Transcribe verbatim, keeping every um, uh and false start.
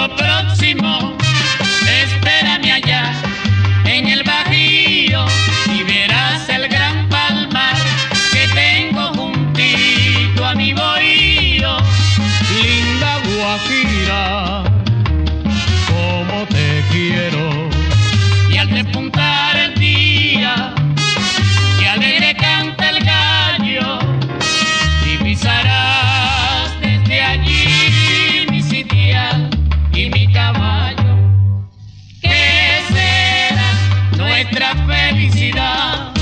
lo próximo, espérame allá en el Bajío y verás el gran palmar que tengo juntito a mi bohío. Linda Guajira, cómo te quiero. Y al despuntar el día, que alegre canta el gallo, divisarás desde allí mi sitial y mi caballo. ¿Qué será nuestra felicidad?